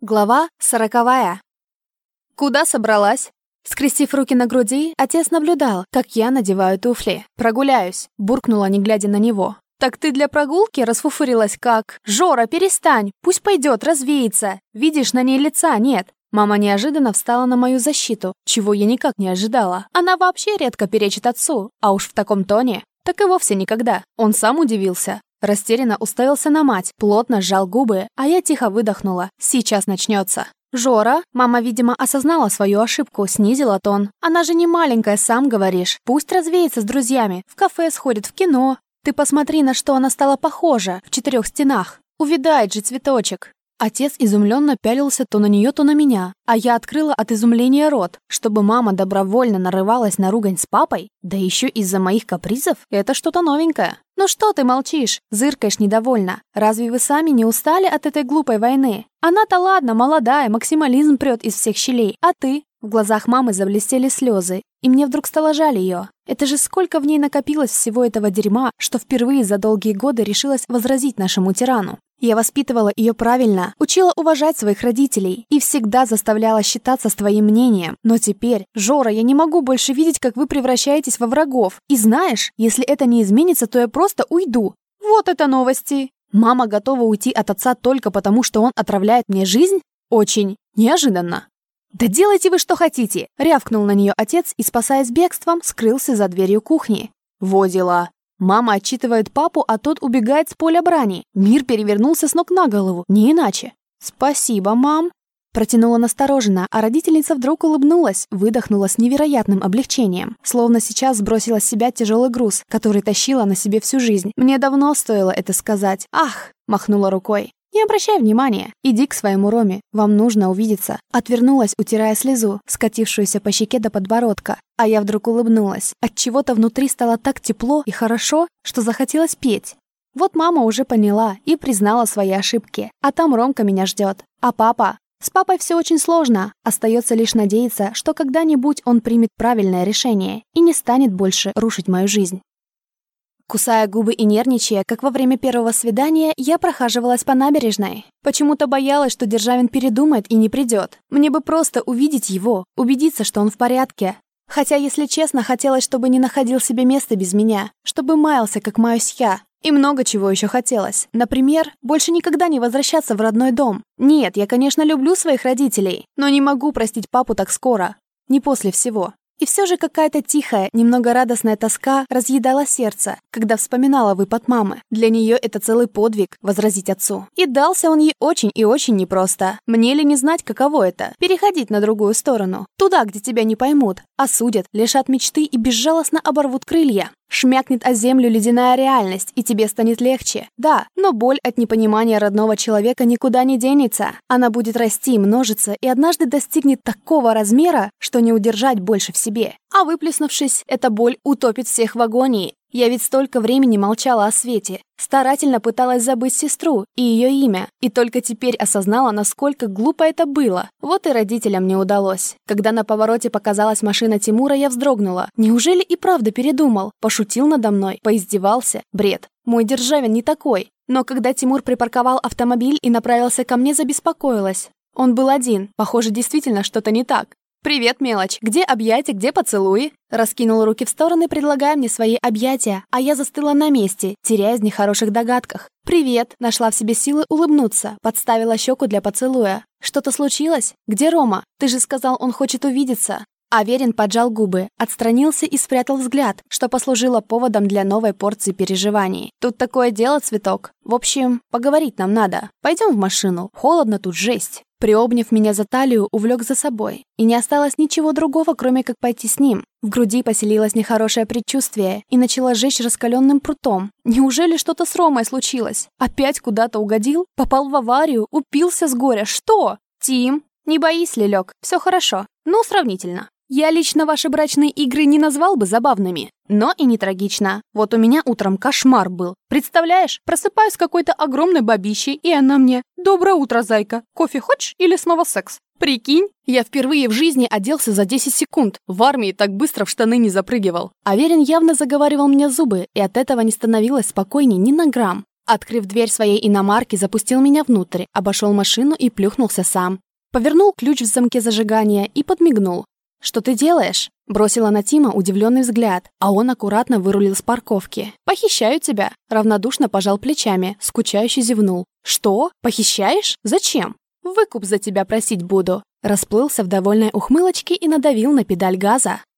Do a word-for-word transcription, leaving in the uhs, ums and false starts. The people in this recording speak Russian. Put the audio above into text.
Глава сороковая. «Куда собралась?» Скрестив руки на груди, отец наблюдал, как я надеваю туфли. «Прогуляюсь», — буркнула, не глядя на него. «Так ты для прогулки расфуфырилась как? Жора, перестань, пусть пойдет, развеется. Видишь, на ней лица нет». Мама неожиданно встала на мою защиту, чего я никак не ожидала. Она вообще редко перечит отцу, а уж в таком тоне. Так и вовсе никогда. Он сам удивился. Растерянно уставился на мать, плотно сжал губы, а я тихо выдохнула. Сейчас начнется. «Жора?» Мама, видимо, осознала свою ошибку, снизила тон. «Она же не маленькая, сам говоришь. Пусть развеется с друзьями, в кафе сходит, в кино. Ты посмотри, на что она стала похожа в четырех стенах. Увядает же цветочек». Отец изумленно пялился то на нее, то на меня, а я открыла от изумления рот. Чтобы мама добровольно нарывалась на ругань с папой, да еще из-за моих капризов, это что-то новенькое. «Ну что ты молчишь?» — зыркаешь недовольно. «Разве вы сами не устали от этой глупой войны? Она-то ладно, молодая, максимализм прет из всех щелей, а ты?» В глазах мамы заблестели слезы, и мне вдруг стало жаль ее. Это же сколько в ней накопилось всего этого дерьма, что впервые за долгие годы решилась возразить нашему тирану. Я воспитывала ее правильно, учила уважать своих родителей и всегда заставляла считаться с твоим мнением. Но теперь, Жора, я не могу больше видеть, как вы превращаетесь во врагов. И знаешь, если это не изменится, то я просто уйду. Вот это новости! Мама готова уйти от отца только потому, что он отравляет мне жизнь? Очень неожиданно. «Да делайте вы что хотите!» — рявкнул на нее отец и, спасаясь бегством, скрылся за дверью кухни. Во дела. Мама отчитывает папу, а тот убегает с поля брани. Мир перевернулся с ног на голову, не иначе. «Спасибо, мам!» Протянула настороженно, а родительница вдруг улыбнулась, выдохнула с невероятным облегчением, словно сейчас сбросила с себя тяжелый груз, который тащила на себе всю жизнь. Мне давно стоило это сказать. «Ах!» — махнула рукой. «Не обращай внимания, иди к своему Роме, вам нужно увидеться». Отвернулась, утирая слезу, скатившуюся по щеке до подбородка. А я вдруг улыбнулась. Отчего-то внутри стало так тепло и хорошо, что захотелось петь. Вот мама уже поняла и признала свои ошибки. А там Ромка меня ждет. А папа? С папой все очень сложно. Остается лишь надеяться, что когда-нибудь он примет правильное решение и не станет больше рушить мою жизнь. Кусая губы и нервничая, как во время первого свидания, я прохаживалась по набережной. Почему-то боялась, что Державин передумает и не придет. Мне бы просто увидеть его, убедиться, что он в порядке. Хотя, если честно, хотелось, чтобы не находил себе места без меня, чтобы маялся, как маюсь я. И много чего еще хотелось. Например, больше никогда не возвращаться в родной дом. Нет, я, конечно, люблю своих родителей, но не могу простить папу так скоро. Не после всего. И все же какая-то тихая, немного радостная тоска разъедала сердце, когда вспоминала выпад мамы. Для нее это целый подвиг — возразить отцу. И дался он ей очень и очень непросто. Мне ли не знать, каково это — переходить на другую сторону. Туда, где тебя не поймут, осудят, лишат мечты и безжалостно оборвут крылья. Шмякнет о землю ледяная реальность, и тебе станет легче. Да, но боль от непонимания родного человека никуда не денется. Она будет расти, множиться, и однажды достигнет такого размера, что не удержать больше в себе. А выплеснувшись, эта боль утопит всех в агонии. Я ведь столько времени молчала о Свете, старательно пыталась забыть сестру и ее имя, и только теперь осознала, насколько глупо это было. Вот и родителям не удалось. Когда на повороте показалась машина Тимура, я вздрогнула. Неужели и правда передумал? Пошутил надо мной? Поиздевался? Бред. Мой Державин не такой. Но когда Тимур припарковал автомобиль и направился ко мне, забеспокоилась. Он был один. Похоже, действительно что-то не так. «Привет, мелочь! Где объятия, где поцелуи?» Раскинул руки в стороны, предлагая мне свои объятия, а я застыла на месте, теряясь в нехороших догадках. «Привет!» — нашла в себе силы улыбнуться, подставила щеку для поцелуя. «Что-то случилось? Где Рома? Ты же сказал, он хочет увидеться!» Аверин поджал губы, отстранился и спрятал взгляд, что послужило поводом для новой порции переживаний. «Тут такое дело, цветок. В общем, поговорить нам надо. Пойдем в машину. Холодно тут, жесть». Приобняв меня за талию, увлек за собой. И не осталось ничего другого, кроме как пойти с ним. В груди поселилось нехорошее предчувствие и начало жечь раскаленным прутом. Неужели что-то с Ромой случилось? Опять куда-то угодил? Попал в аварию? Упился с горя? Что? Тим, не боись, Лелек, все хорошо. Ну, сравнительно. Я лично ваши брачные игры не назвал бы забавными, но и не трагично. Вот у меня утром кошмар был. Представляешь, просыпаюсь с какой-то огромной бабищей, и она мне: «Доброе утро, зайка. Кофе хочешь или снова секс?» Прикинь, я впервые в жизни оделся за десять секунд. В армии так быстро в штаны не запрыгивал. Аверин явно заговаривал мне зубы, и от этого не становилось спокойней ни на грамм. Открыв дверь своей иномарки, запустил меня внутрь, обошел машину и плюхнулся сам. Повернул ключ в замке зажигания и подмигнул. «Что ты делаешь?» Бросила на Тима удивленный взгляд, а он аккуратно вырулил с парковки. «Похищаю тебя!» Равнодушно пожал плечами, скучающе зевнул. «Что? Похищаешь? Зачем?» «Выкуп за тебя просить буду». Расплылся в довольной ухмылочке и надавил на педаль газа.